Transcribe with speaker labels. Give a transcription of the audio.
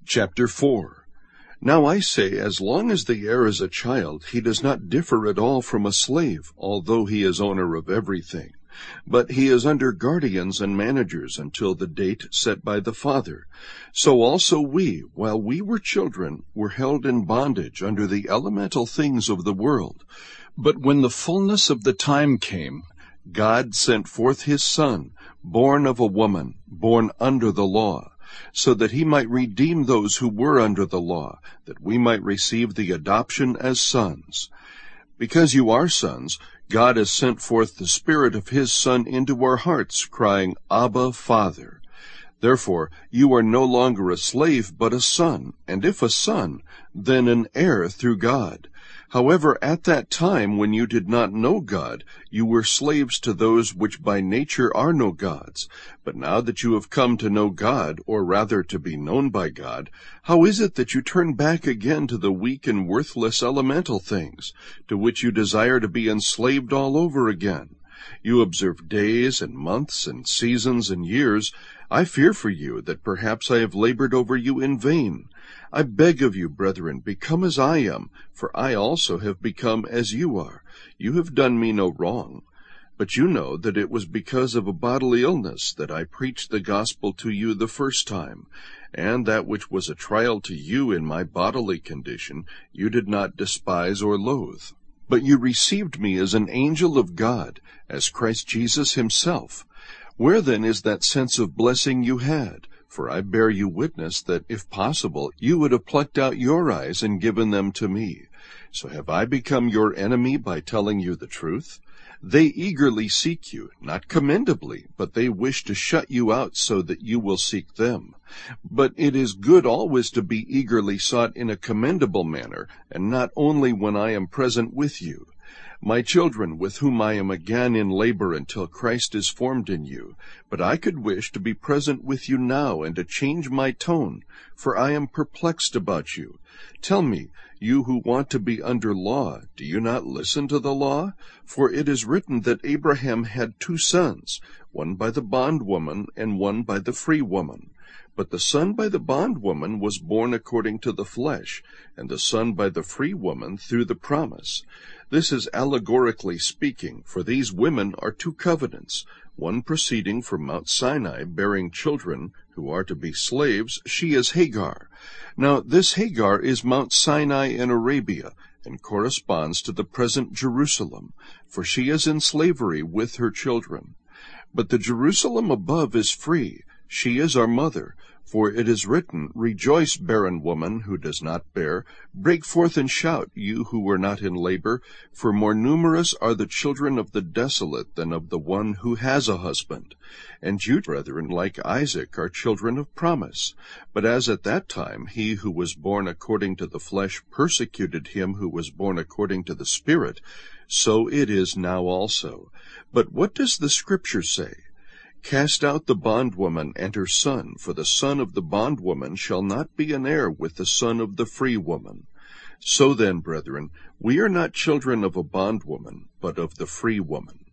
Speaker 1: Chapter 4. Now I say, as long as the heir is a child, he does not differ at all from a slave, although he is owner of everything. But he is under guardians and managers until the date set by the father. So also we, while we were children, were held in bondage under the elemental things of the world. But when the fullness of the time came, God sent forth his Son, born of a woman, born under the law, so that he might redeem those who were under the law, that we might receive the adoption as sons. Because you are sons, God has sent forth the Spirit of his Son into our hearts, crying, Abba, Father. Therefore you are no longer a slave, but a son, and if a son, then an heir through God. However, at that time when you did not know God, you were slaves to those which by nature are no gods. But now that you have come to know God, or rather to be known by God, how is it that you turn back again to the weak and worthless elemental things, to which you desire to be enslaved all over again? You observe days and months and seasons and years. I fear for you that perhaps I have labored over you in vain. I beg of you, brethren, become as I am, for I also have become as you are. You have done me no wrong. But you know that it was because of a bodily illness that I preached the gospel to you the first time, and that which was a trial to you in my bodily condition you did not despise or loathe. But you received me as an angel of God, as Christ Jesus himself. Where then is that sense of blessing you had? For I bear you witness that, if possible, you would have plucked out your eyes and given them to me. So have I become your enemy by telling you the truth? They eagerly seek you, not commendably, but they wish to shut you out so that you will seek them. But it is good always to be eagerly sought in a commendable manner, and not only when I am present with you. My children, with whom I am again in labor until Christ is formed in you, but I could wish to be present with you now and to change my tone, for I am perplexed about you. Tell me, you who want to be under law, do you not listen to the law? For it is written that Abraham had 2 sons, one by the bondwoman and one by the free woman. But the son by the bondwoman was born according to the flesh, and the son by the free woman through the promise. This is allegorically speaking, for these women are 2 covenants, one proceeding from Mount Sinai, bearing children who are to be slaves. She is Hagar. Now this Hagar is Mount Sinai in Arabia, and corresponds to the present Jerusalem, for she is in slavery with her children. But the Jerusalem above is free. She is our mother, for it is written, Rejoice, barren woman who does not bear. Break forth and shout, you who are not in labor, for more numerous are the children of the desolate than of the one who has a husband. And you, brethren, like Isaac, are children of promise. But as at that time he who was born according to the flesh persecuted him who was born according to the Spirit, so it is now also. But what does the Scripture say? Cast out the bondwoman and her son, for the son of the bondwoman shall not be an heir with the son of the free woman. So then, brethren, we are not children of a bondwoman, but of the free woman.